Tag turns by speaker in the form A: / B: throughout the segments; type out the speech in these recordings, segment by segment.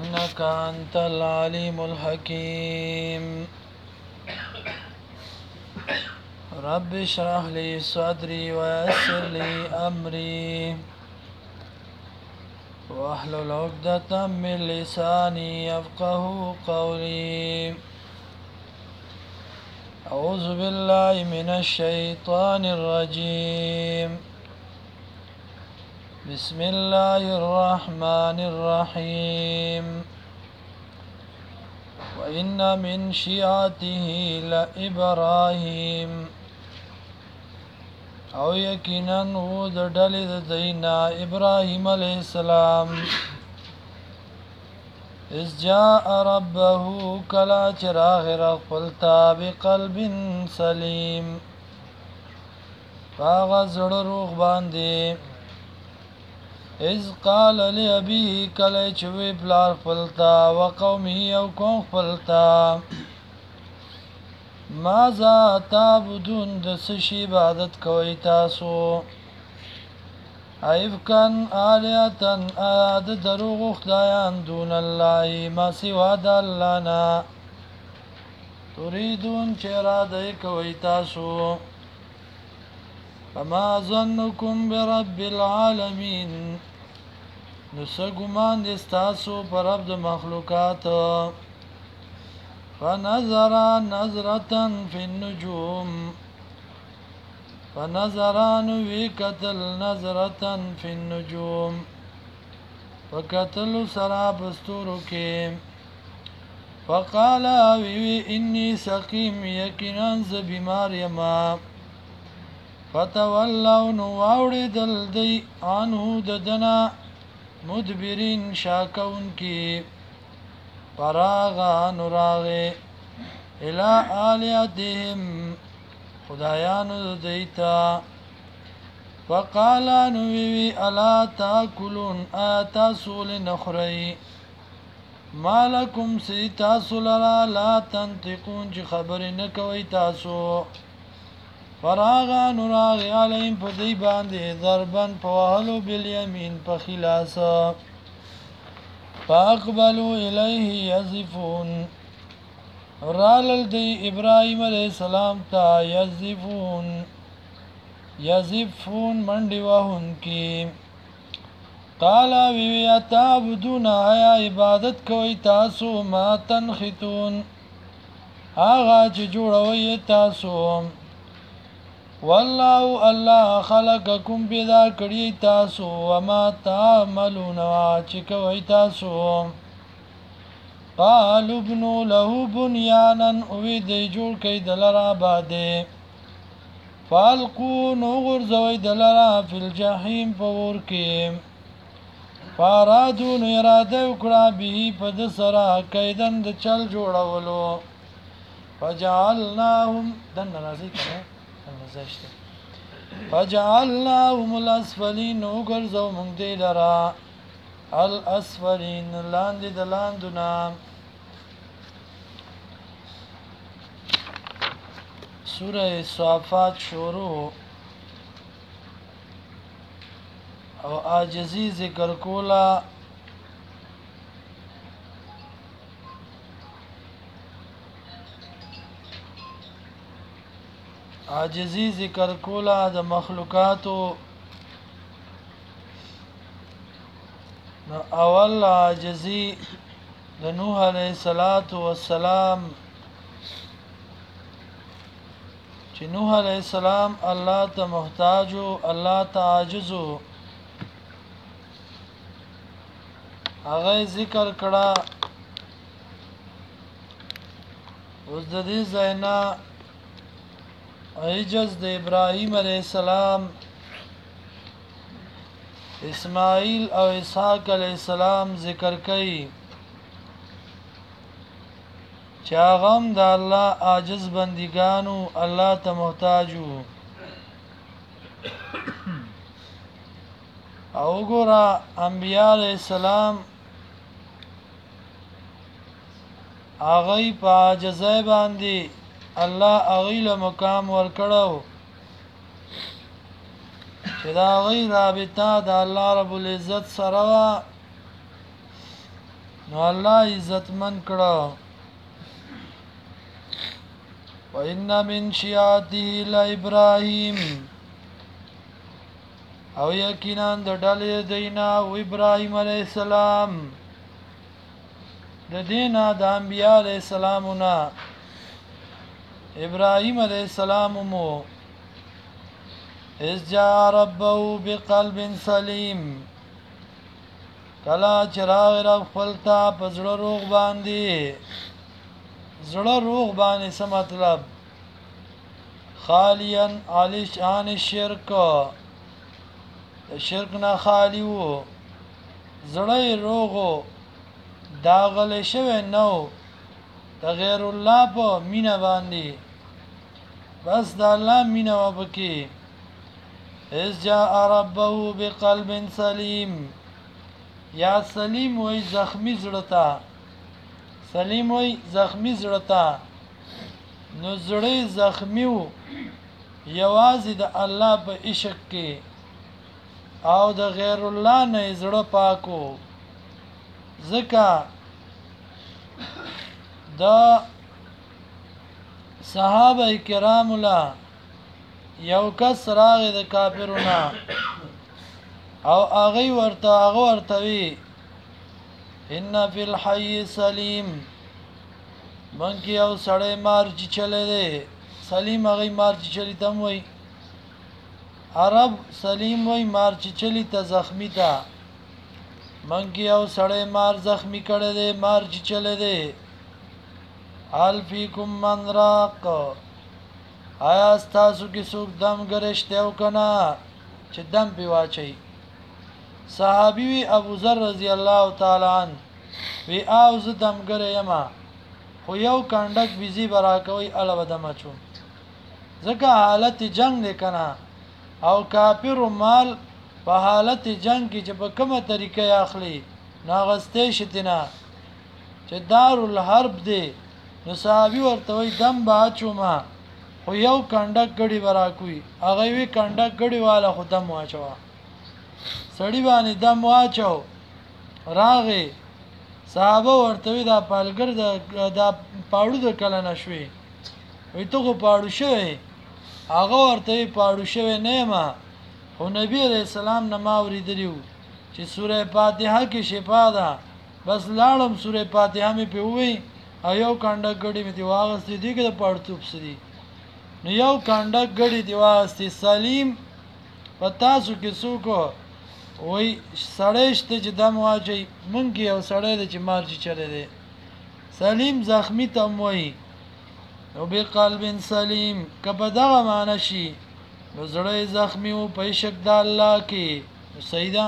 A: إنك أنت العليم الحكيم رب اشرح لي صدري ويسر لي أمري واحلل عقدة من لساني يفقه قولي أعوذ بالله من الشيطان الرجيم بسم الله الرحمن الرحيم وإن من شيعته لإبراهيم او یقینا و د ډلې د دینا ابراهیم علیه السلام اذ جاء ربه کلا چراغ رغفلتا بقلب سلیم فاغ زړه روغ باندې اذ قال لأبيه کله چې وی پلار خپلتا وقومه او قوم خپلتا ماذا تعبدون د سشي عبادت کوي تاسو ایفکن آلیتن آد دروغ خدایان دون الله ما سوا د الله نه تريدون چې اراده کوي تاسو فما ظنكم برب العالمين نسګمان دي تاسو پر رب د مخلوقات فنظر نظرة في النجوم فنظران وكتل نظرة في النجوم وكتل سراب استورك فقال إني سقيم يكنا بمار يما فتولوا نواوردل دي عنه ددنا مدبرين شاكون کی فراغا نراغي الى آلیاتهم خدایانو دیتا فقالا نویوی الا تاکلون آتاسو لنخرئی ما لکم سی تاسو لرا لا تنتقون چی خبر نکوی تاسو فراغا نراغي عليهم فدي باندې ضربن فوهلو بالیمین پخلاسا فاقبلوا الیه یزفون رالل دی ابراهیم علیہ السلام تا یزفون منډي وهن کی قال وی اتعبدون آیا عبادت کوي تاسو ما تنخطون آغا چې جوړوي تاسو والله الله خلقکم پیدا کړی تاسو وما تعملون چې کوي تاسو قالوا ابنوا له بنيانا اوی دی جوړ کړي دلرا باندې فالقوا نغرزوي دلرا فی الجحیم پور کې فارادون اراده وکړه به په د سره کیدن د چل جوړولو فجعلناهم دن راځي کنه فجعلناهم الاسفلين وګرځو موږ دې لرا الاسفلين لاندې د لاندونه سوره صافات شروع او عاجزی ذکر کولا عاجزی ذکر کولا د مخلوقاتو نو اول عاجزی د نوح علیہ السلام چې نوح علیہ السلام الله ته محتاج او الله ته عاجز هغه ذکر کړه اوس د دې زینا عجز د ابراهیم علیہ السلام اسماعیل او اسحاق علیہ السلام ذکر کړي چاغم د الله عاجز بندګانو الله ته محتاجو او ګورا انبیاء علیہ السلام اغه په عاجزۍ باندې الله اغه له مقام ورکړو چې دا غي رابطه د الله رب العزت سره نو الله عزتمن کړه وَإِنَّ مِن شِيعَتِهِ لَإِبْرَاهِيمَ او یقینا د ډلې دینا او ابراهيم عليه السلام د دینا د انبیاء علیه السلامنا ابراهيم عليه السلام مو اذ جاء ربه بقلب سلیم کلا چراغ رب خپلتا پزړه روغ باندې زړه روغ باندې څه مطلب خالیا علی شان الشرک شرک نه خالی وو زړه روغو داغل شوه نو د غیر الله په مینا باندې بس د الله مینا وبکی اذ جاء ربه بقلب سلیم یا سلیم وای زخمی زړتا سلیم وای زخمی زړتا نو زړی زخمی وو یوازې د الله په عشق کې او د غیر الله نه زړه پاکو زکه دا صحابه کرام لا یو کس راغ د کافرونه او هغه ورته وی ان فی الحی سلیم منکی او سړی مارچ چلے دے سلیم هغه مارچ چلی تم وی عرب سلیم وی مارچ چلی ته زخمی تا منکی او سړی مار زخمی کړه دے مارچ چلے دے حال فیکم من راق آیا ستاسو کې څوک دم ګرشته او کنا چې دم پی واچي صحابي وی ابو ذر رضی الله تعالی عنہ وی او ز دم ګر یما خو یو کندک بيزي برا کوي الوه دمچو ځکه حالت جنگ نه کنا او کافر مال په حالت جنگ کې چې په کومه طریقې اخلي ناغسته شتینا چې دار الحرب دی نو صحابي ورته وي دم باچو ما خو یو کندک غړي برا کوي هغه وی کندک غړي والا خدام واچو سړی باندې دم واچو راغي صحابه ورته دا پالګر دا پاړو د کله نشوي وي ته کو پاړو شوی هغه ورته پاړو شوی نه ما خو نبی عليه السلام نه ما اوریدلیو چې سوره فاتحه کې شفا ده بس لاړم سوره فاتحه مې په وی او یو کانډه غړي مې دی واغستې دي کې د پړتوب سړي نو یو کانډه غړي دی واغستې سلیم پتاسو کې څوک وای سړیشته چې دم واچي مونږ یو سړی د چې مارچ چلے دي سلیم زخمی تم وای او به قلب سلیم کبه دغه معنی شي نو زړی زخمی او په شک د الله کې سیدا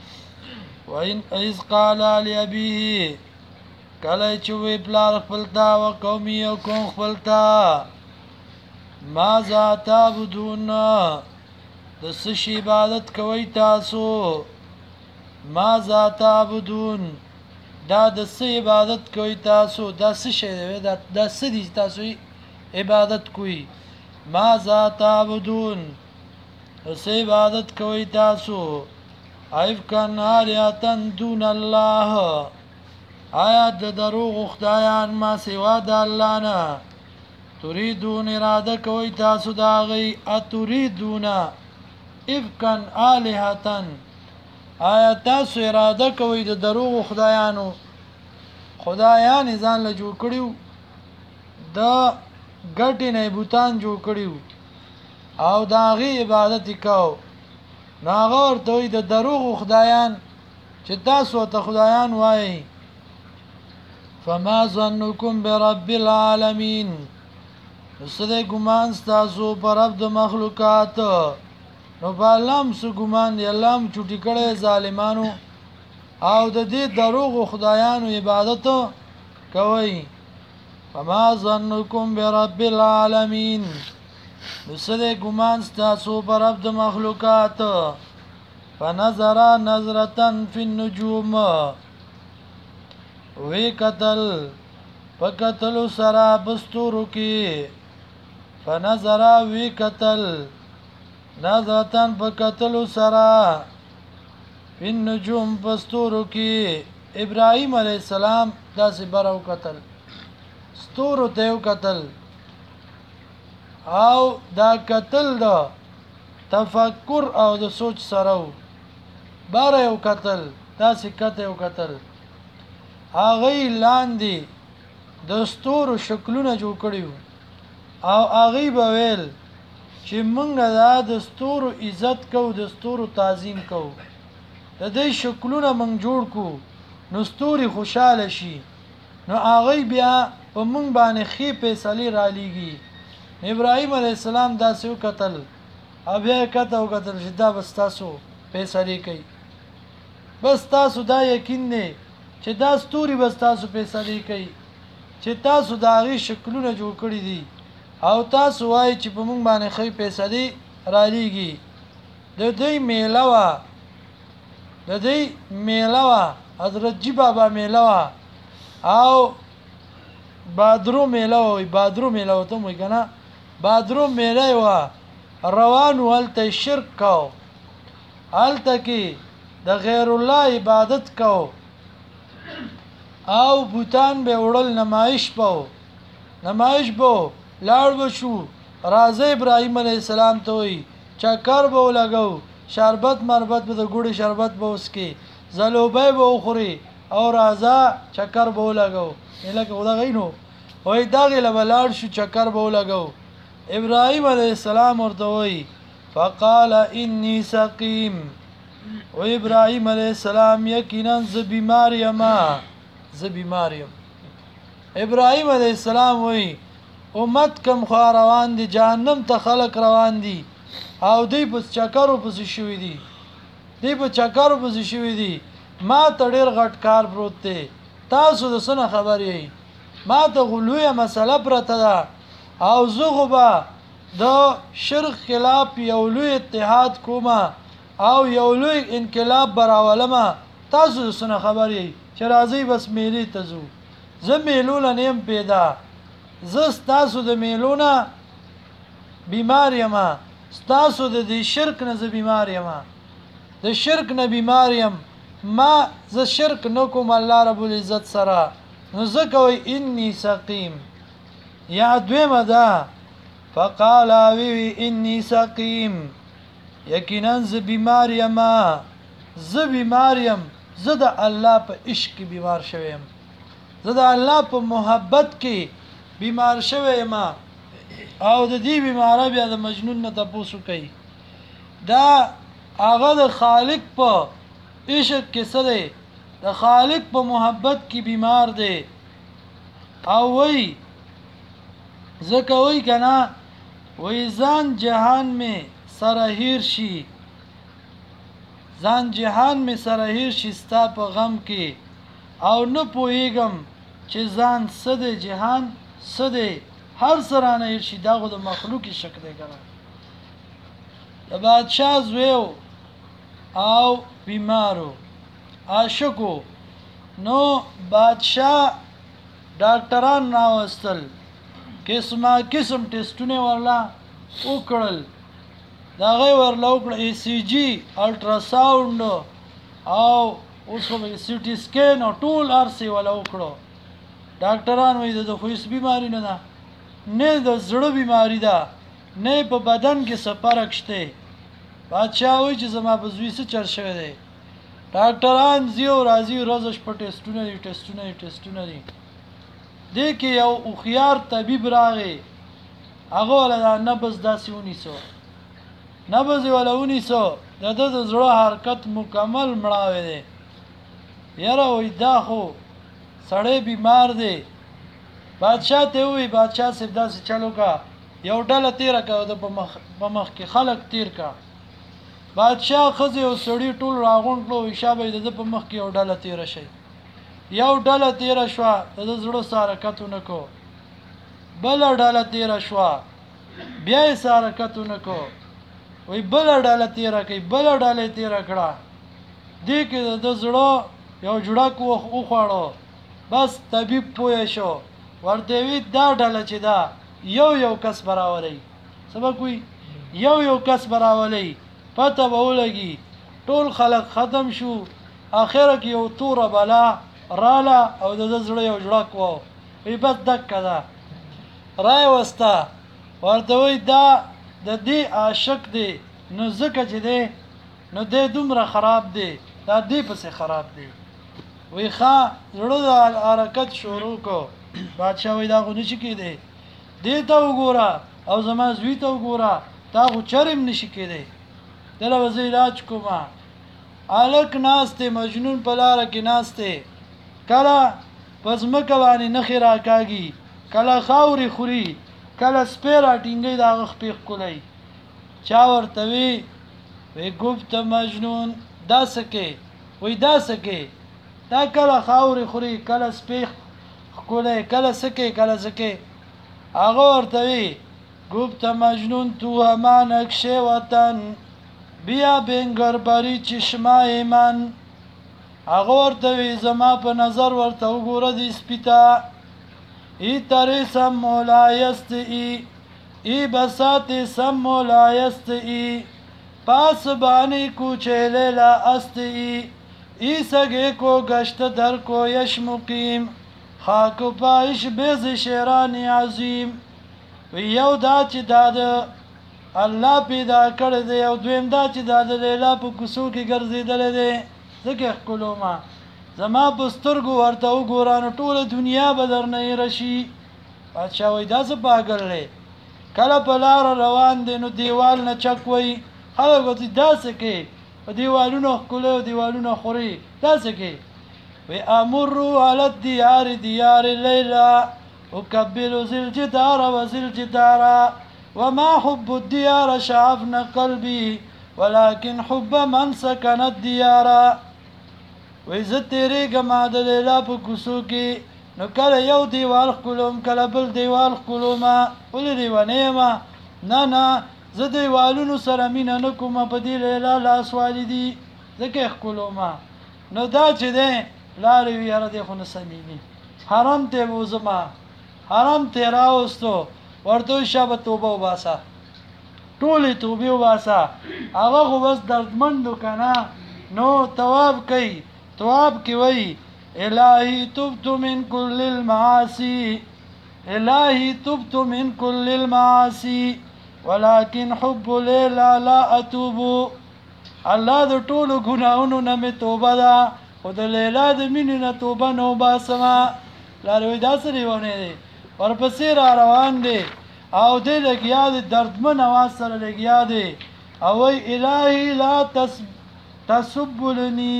A: وان اذ قال لابيه کله چې وی پلار خپلتا او قومي او قوم خپلتا ما ذا تعبدون د سشي عبادت کوي تاسو ما ذا تعبدون دا د سې عبادت کوي تاسو دا څه شی دی دا څه دي تاسو عبادت کوي ما ذا تعبدون د سې عبادت کوي تاسو ایف کان الیاتن دون الله آیا د دروغ خدایان ما سوا د الله نه تريدون اراده کوي تاسو دا غي اتريدون افکن الہتن آیا تاسو اراده کوي د دروغ خدایانو خدایان ځان له جوړ کړیو د ګټې نه بوتان جوړ کړیو او دا غي عبادت وکاو ناغه ورته د دروغ خدایان چې تاسو ته خدایان وایي فما ظنكم برب العالمین سده ګمان تاسو پر رب د مخلوقات نو بالام سو ګمان دی الله م چټی کړي ظالمانو او د دې دروغ خدایانو عبادت کوي فما ظنكم برب العالمین نسده ګمان تاسو پر رب د مخلوقات فنظر نظرتن فی النجوم وی قتل فقتل سرا بستورو کی فنظر وی قتل نظرتن فقتل سرا فی النجوم بستورو کی ابراهیم علیه السلام داسې بره وکتل ستورو ته یې وکتل او دا کتل د تفکر او د سوچ سره و باره یې وکتل داسې کته یې وکتل هغې لاندې د ستورو شکلونه جوړ کړي وو او هغې به ویل چې موږ دا د ستورو عزت کوو د ستورو تعظیم کوو د دې شکلونه موږ جوړ کړو نو ستوري خوشحاله شي نو هغې بیا په موږ باندې ښې فیصلې رالیږي ابراهیم علیه السلام داسې وکتل او بیا یې کته وکتل چې دا به ستاسو فیصلې کوي بس تاسو دا یقین دی چې دا ستوري به ستاسو فیصلې کوي چې تاسو د هغې شکلونه جوړ کړي دي او تاسو وایي چې په موږ باندې ښې فیصلې رالیږي د دوی میله وه د دوی میله وه حضرت جی بابا میله وه او بادرو میله وه بادرو میله ورته هم وایي که نه بادرو میله یې وه روان و هلته شرک کو هلته کې د غیر الله عبادت کو او بوتان به وړل نمایش به نمایش به لاړ به شو راځه ابراهیم علیه السلام ته وایي چکر به ولګو شربت مربت به د ګوړې شربت به وڅکې ځلوبی به وخوري او راځه چکر به ولګو لکه خدغی نو وایي دغې له به لاړ شو چکر به ولګو ابراهیم علیه السلام ورته وایي فقال انی سقیم و ابراهیم علیه السلام یقینا زه بیمار یم زه بیمار یم ابراهیم علیه السلام وایي امت کم خوا روان دي جهنم ته خلق روان دي او دی په چکرو پسې شوي دي دی په چکرو پسې شوي دي ما ته ډېر غټ کار پروت دی تاسو د څه نه خبر یئ ما ته خو لویه مسله پرته ده او زه خو به د شرک خلاف یو لوی اتحاد کومه او یو لوی انقلاب به راولمه تاسو د څه نه خبر یئ چې راځئ بس میلې ته ځو زه میلو له نه یم پیدا زه ستاسو د میلو نه بیمار یم ستاسو د دې شرک نه زه بیمار یم د شرک نه بیمار یم ما زه شرک نه کوم الله رب العزت سره نو ځکه وایي انی سقیم یا دویمه ده فقال وی انی سقیم یقینا زه بیمار یم زه بیمار یم زه د الله په عشق کې بیمار شوی یم زه د الله په محبت کې بیمار شوی یم او د دې بیماره بیا د مجنون نه تپوسو کوي دا هغه د خالق په عشق کې څه دی د خالق په محبت کې بیمار دی او وایي ځکه وایي که نه وایي ځان جهان مې سره هیر شي ځان جهان مې سره هیر شي ستا په غم کې او نه پوهېږم چې ځان څه دی جهان څه دی هر څه رانه هیر شي دا خو د مخلوقي شک دی که نه د بادشاه زوی او بیمارو عاشقو نو بادشاه ډاکټران راوستل قسمه قسم ټیسټونه ورله وکړل د هغې ورله وکړه ای سی جي الټراساونډ او اوس خو سی ټي سکین او ټول هر څه یې وله وکړو ډاکټران وایي د خو هېڅ بیماري نه ده نه د زړه بیماري ده نه په بدن کې څه فرق شته بادشاه وایي چې زما په زوی څه چل شوی دی ډاکټران ځي او راځي ورځ شپه ټیسټونه دي ټیسټونه دي دې کې یو هوښیار طبیب راغی هغه وله دا نبض داسې ونیسو نبض یې وله ونیسو د ده د زړه حرکت مکمل مړاوی دی یاره وایي دا خو سړی بیمار دی بادشاه ته ووایي بادشاه صاحب داسې چل وکړه یو ډله تېره کړه د په مخ کې خلک تېر کړه بادشاه ښځې او سړي ټول راغونډ کړو وایي شابه د ده په مخ کې یو ډله تېره شي یو ډله تېره شوه د ده زړه څه حرکت ونه کړو بله ډله تېره شوه بیا یې څه حرکت ونه کړو وایي بله ډله تېره کوي بله ډله یې تېره کړه دې کې د ده زړه یو جوړک وخوړو بس طبیب پوه شو ورته وی دا ډله چې ده یو کس به راولئ سبق وي یو کس به راولئ پته به ولګي ټول خلق ختم شو اخره کې یو توره بلا راله او د زړه یو جړک وو وی بس دکه ده رای وستا ورته وی دا د دې عاشق دی نو ځکه چې دی نو دی دومره خراب دی دا دی پسې خراب دی وی ښه زړه د حرکت شروع کو بادشاه وی دا خو نشي کېدی دې ته وګوره او زما زوی ته وګوره دا خو چرم نشي کېدی دله به زه علاج کومه هلک ناست دی مجنون په لاره کې ناست دی کله په ځمکه باندې نښې راکاږي کله خاورې خوري کله سپی راټینګوي د هغه خپې ښکلی چا ورته وی گفت مجنون دا څه کې وی دا څه کې دا کله خاورې خوري کله سپی ښکلی کله څه کې کله څه کې هغه ورته وی گفت مجنون تو هما نقش وطن بیا بنگر بری چشمای من هغه ورته وی زما په نظر ورته وګوره دې سپي ته ای ترې سم مولایست ای بسات سم مولایست ای پاس بانی کوچه لیلا است ای سگه کو گشت در کو یش مقیم خاک پایش بیز شیران عظیم وی یو دا چې دا د الله پیدا کړی دی او دویم دا چې دا د لیلا په کوڅو کې ګرځېدلی دی ځکه ښکلو ما زما په سترګو ورته وګوره نو ټوله دنیا به درنه هېره شي بادشاه وایي دا څه پاګل دی کله په لاره روان دی نو دیوال نه چک وایي خلک ورته داسې کوي په دیوالونه ښکلي او دیوالونه خوري داسې کوي وی امرو علی الدیار دیار لیلا اکبل ذی الجدار و ذی الجدار وما حب الديار شعفنا قلبي ولكن حب من سكن الديار وإذا تیریږم د لیلا په کوڅو کې نو کله یو دیوال ښکلوم کله بل دیوال ښکلوم ولې لیونی یم نه زه دیوالونو سره مینه نه کوم په دې لیلا لاس والي دي ځکه یې ښکلوم نو دا چې دی لارې وي یاره دی خو نه سمیږي حرم ته بوځمه حرم ته راوستو ورته شابه توبه وباسه ټولې توبې وباسه هغه خو بس دردمندو که نه نو تواب کوي تواب کې وایي الهی تبت من کل المعاصی الهی تبت من کل المعاصی ولكن حب لیلا لا اتوب الله د ټولو ګناهونو نه مې توبه ده خو د لیلا د مینې نه توبه نه وباسمه لارې وایي دا څه لیونی دی ورپسې را روان دی او دی لګیا دی دردمن اواز سره لګیا دی او وایي الهی لا تسبلني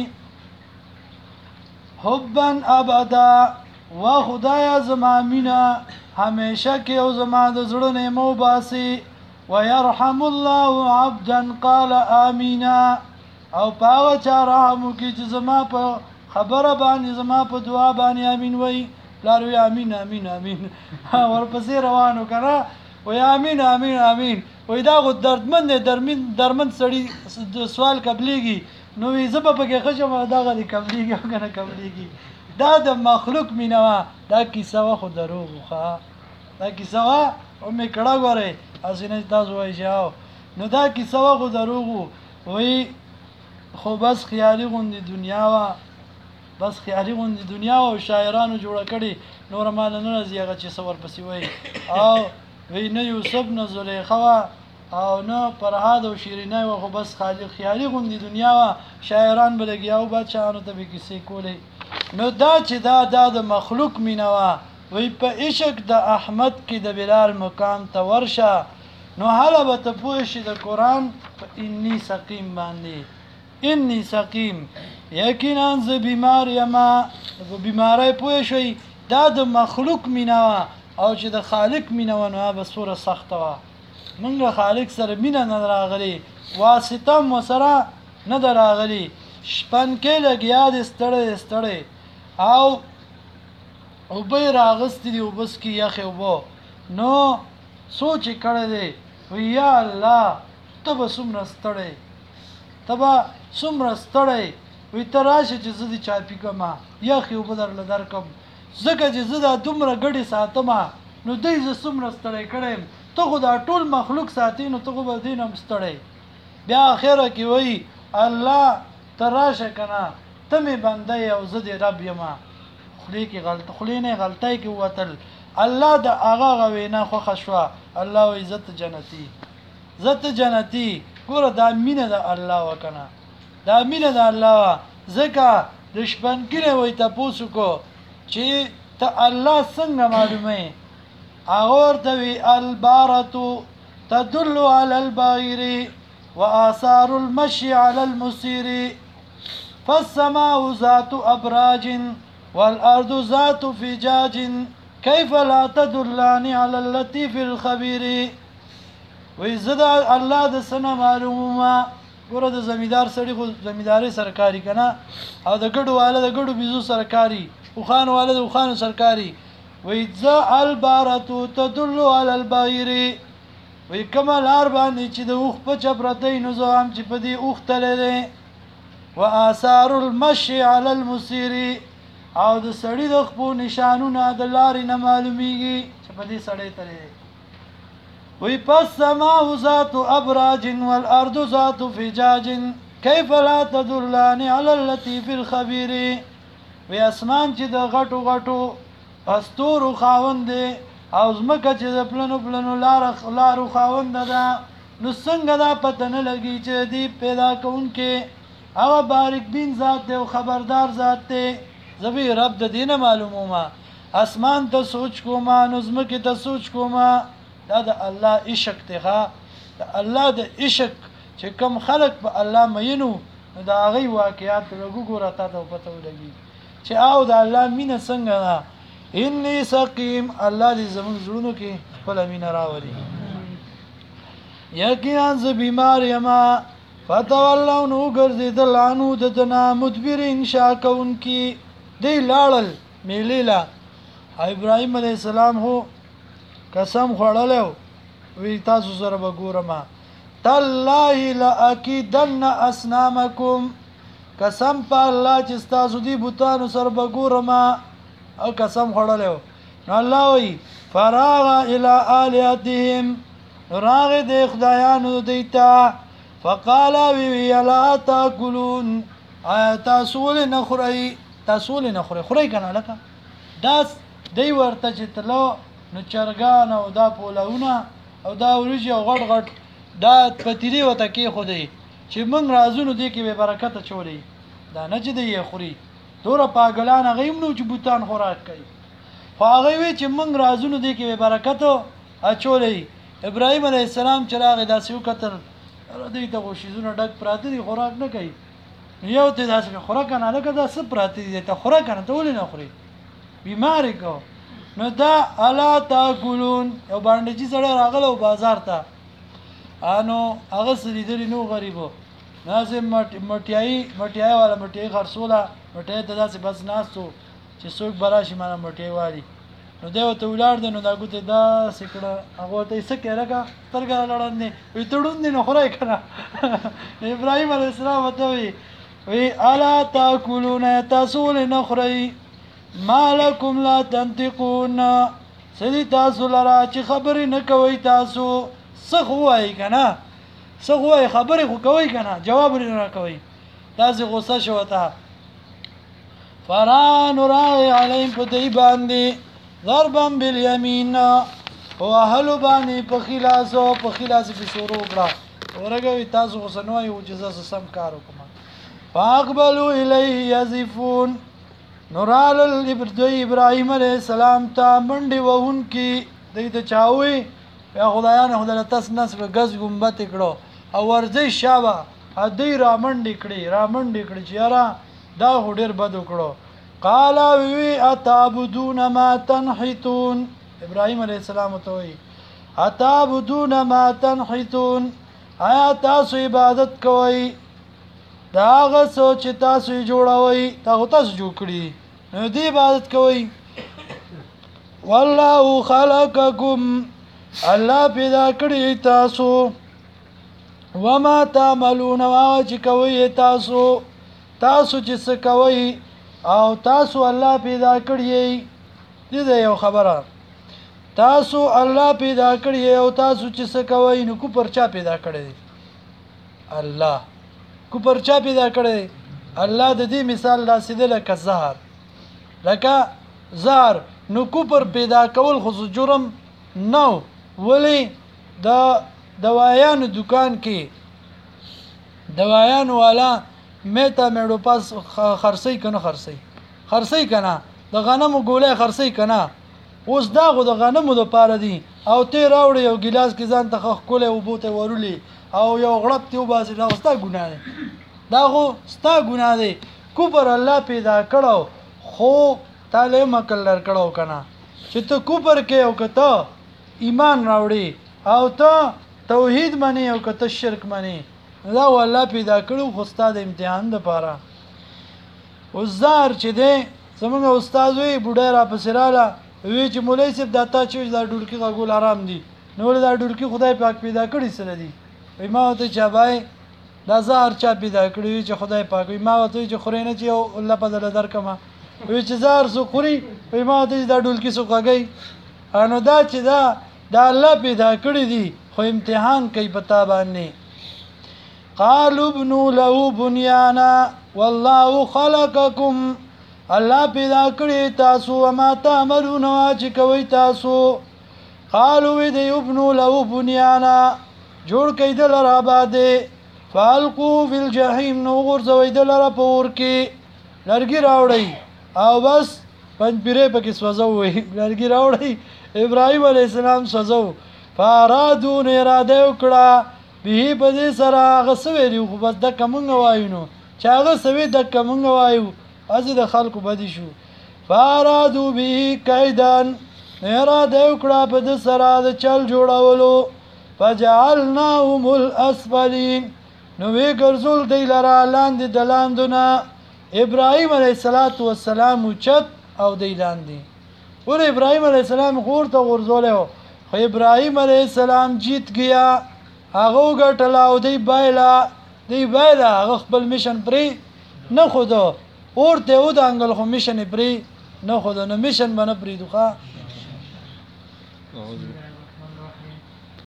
A: حبا ابدا و خدایا زما مینا همیشه کې او زما د زړه نه مو باسي ويرحم الله عبدا قال آمینا او پاو چا رحم کی چې زما په خبره باندې زما په دعا باندې امین وای لاروی امین امین امین ورپسې روانو کړه وای امین امین امین وای دا غو دردمن درمن سړی سوال قبليږي نو وی زبه پکې خشم دا غلي قبليږي او کنه قبليږي دا د مخلوق مینوا دا کیسه خو دروغ خو دا کیسه او می کړه غوړې اسینه تاسو وای شاو نو دا کیسه خو دروغ وای خو بس خیالي غوندي دنیا وا بس خیالي غوندي دنیا او شاعرانو جوړ کړي نور مال نه زیغه چې سور پسې وای او وی نه یوسف نه زلیخا او نه فرهاد او شیرینه و خو بس خیالي غوندي دنیا وا شاعران بلګیاو بادشاہانو ته به کیسې کولې نو دا چې دا د مخلوق مینوا وی په عشق د احمد کې د بلال مقام ته ورشه نو هله به ته پوه شي د قرآن په انی سقیم باندې انی سقیم یقینا زه بیمار یم په بیماری پوه شئ دا د مخلوق مینوا او چې د خالق مینه و نو به سوره سخته وه موږ خالق سره مینه نه راغلي واسطه مو سره نه ده راغلي شپنکې لګیا دې ستړی او اوبه یې راغستې دي اوبس کې یخې اوبه نو سوچ یې کړی دی وی یا الله ته به څومره ستړی وی ته راشه چې زه دې چاپي کړمه یخې اوبه درله درکړم ځکه چې زه دا دومره ګډې ساتمه نو دی زه څومره ستړی کړی یم ته خو دا ټول مخلوق ساتي نو ته خو به دې نه هم ستړی بیا اخره کې وایي الله ته راشه که نه ته مې بنده یې او زه دې رب یمه خولې نه غلطۍ کې ووتل الله د هغه وینا خوښه شوه الله وایي زه ته جنتي ګوره دا مینه د الله وکنه دا مینه د الله وه ځکه د شپنکي نه وایي تپوس وکړو چې ته الله څنګه معلوموې هغه ورته وي البارة تدل على البغير وآثار المشي على المسير فالسماء ذات أبراج والأرض ذات فجاج كيف لا تدلان على اللطيف الخبير وإذا الله د سنه معلومه ګوره د زمیدار سړي خو زمیداری سرکاري کنه او د ګډو والا د ګډو بيزو سرکاري او خان والا د خان سرکاري وإذا البارة تدل على البغير وی کمال هر باندې چې د اوخ په چپرتۍ نو زه هم چې په دې اوخ تللی و آثار المشي على المسير او د سړي د خپو نشانونه د لارې نه معلومیږي چې په دې سړی تللی وی پس سماء ذات ابراج والارض ذات فجاج كيف لا تدلان على اللطيف الخبير وی اسمان چې د غټو غټو استورو خاوند دی او زمکه چې د پلنو لارو خاوند ده نو څنګه دا پته نه لګي چې دی پیدا کوونکې هغه باریک بین ذات دی او خبردار ذات دی زبی رب د دینه معلومومه اسمان ته سوچ کومه نو زمکه ته سوچ کومه دا د الله عشق دی د الله د عشق چې کم خلق په الله مینو نو دا هغه واقعیات وګوره تا ته پته ولګي چې او د الله مینه څنګه ده انی سقیم الله دې زموږ زړونو کې خپل مینه راولي یقینا ز بیمار یما فتولوا نو ګرځیدل عنو دنا مدبرین شاکون کی دی لاړل میلیلا ابراهیم علیه السلام هو قسم خوړلو وی تاسو سره وګورم تالله لاکیدن اسنامکم قسم په الله چې تاسو دې بوتانو سره وګورم او قسم خوړلو نو الله وی فراغ الى الهاتهم راغ د خدایانو دیتا فقال وی لا تاكلون تاسو نه خوري کنه لکه داس دی ورته چې تلو نو چرګان او دا پولاونه او دا ورجی او غټ دا پتیری وته کې خودي چې موږ رازونو دي کې به برکت چولې دا نه چې دی خوري دوره پاګلان غیم نو چې بوتان خوراک کوي خو هغه وی چې موږ رازونو دي کې به برکت اچولې ابراهيم عليه السلام چې راغی داسې وکتل دې ته غوښیزونه ډک پراته دي خوراک نه کوي یو ته داسې خوراک نه لکه دا څه پراته دي ته خوراک نه ته ولې نه خوري بیماری کو نو دا الا تاکلون یو باندې چې سره راغلو بازار ته انو هغه سړي دري نو غریبو لازم مټیای والا مټیای خرصوله مټیای ته داسې بس ناستو چې څوک براشي مانه مټیای والی نو دیو ته ولار دی نو دا ګوته دا سکړه هغه ته سکه راګه ترګه لړندې وي تړوندې نو خورای کنه ابراهيم عليه السلام ته وی الا تاکلون تاسول نخری مالکم لا تنطقون سدی تاسو لرا چې خبرې نه کوي تاسو څه وایي کنه څه وایي خبرې خو کوي کنه جواب نه کوي تاسو غوسه شو ته فران راي عليهم پدې باندې ضربا بالیمین او اهل باندې په خلاص په شروع کړه ورګوي تاسو غوسه نه وایي چې زه سم کار وکم فاقبلوا الیه یذفون نورال ابراهیم علیہ السلام ته منډي وون کی د چاوي یا خدایانه خدای تاسو نس په غز ګمبت کړو او ورځي شابه ادي را منډي کړي چې یاره دا هډر بد وکړو قال وی اتعبدون ما تنحتون ابراهیم علیہ السلام ته وی اتعبدون ما تنحتون آیا تاسو عبادت کوئ دا هغه سوچ تاسو جوړوي تاسو جوړ کړی نو دی عبادت کوئ والله خلقکم الله پیدا کړی تاسو وما تعملون واج کوي تاسو چې څه کوي او تاسو الله پیدا کړی دې یو خبره تاسو الله پیدا کړی او تاسو چې څه کوي نو کو پرچا پیدا کړی الله کو پرچا پیدا کړی الله د دې مثال داسې دی لکه زهر لکه زهر نو کوپر پیدا کول خو جرم نو ولی د دوایانو دکان کې دوایانو والا میتا میډو پاس خرڅی کنه خرڅی کنه د غنمو ګولې خرڅی کنه اوس دا غو د غنمو د پاره دی او ته راوړې یو ګلاس کې ځان ته خخ کوله او بوته ورولې او یو غړپ ته وباسي دا ستا ګناه دی دا غو ستا ګناه دی کوپر الله پیدا کړو خو تعالی مکلر کړو کنه چې ته کوپر کې او کته ایمان راوړې او ته توحید منی او کته شرک منی دا والله پیدا کړو خو ستا د امتحان د پاره وزار چې دی زمونږ استاد وی بوډا را پسراله وی چې مولوی صاحب دا تا چې دا ډولکی غول آرام دي نو دا ډولکی خدای پاک پیدا کړی سره دی وی ما ته چا بای دا زهر چا پیدا کړی چې خدای پاک وی ما ته چې خورینه چې الله په دل درکما وی چې زهر سو خوري وی ما ته دا ډولکی سو کاږي انو دا چې دا الله پیدا کړی دی خو امتحان کوي پتا باندې قالوا ابنوا له بنيانا والله خلقكم الله پیدا کړی تاسو وما تعملون چې کوي تاسو قالوا دی ابنوا له بنيانا جوړ کړي د لرا باندې فالقوا في الجحيم نو غرزوي د لرا پور کې لرګي راوړی او بس پنځپیره پکې سوځوي لرګي راوړی ابراهيم عليه السلام سوځو فارادون اراده وکړه به په دې سره غسوي دی خو بس د کومنګ وایو چې هغه سوي د کومنګ وایو ازي د خلکو بدی شو فارادو به کیدان اراده وکړه په دې سره د چل جوړولو فجعلناهم الاسفلين نو وی ګرځول دی لرا لاندې د لاندونه ابراهيم عليه السلام چت او دی لاندې ور ابراهيم عليه السلام غور ته ورزوله خو ابراهيم عليه السلام جیت گیا هغه ګټلا او دی بایلا هغه خپل میشن پری نه خودو اورته او د انګل خو میشن پری نه خودو نه میشن باندې پری دوخه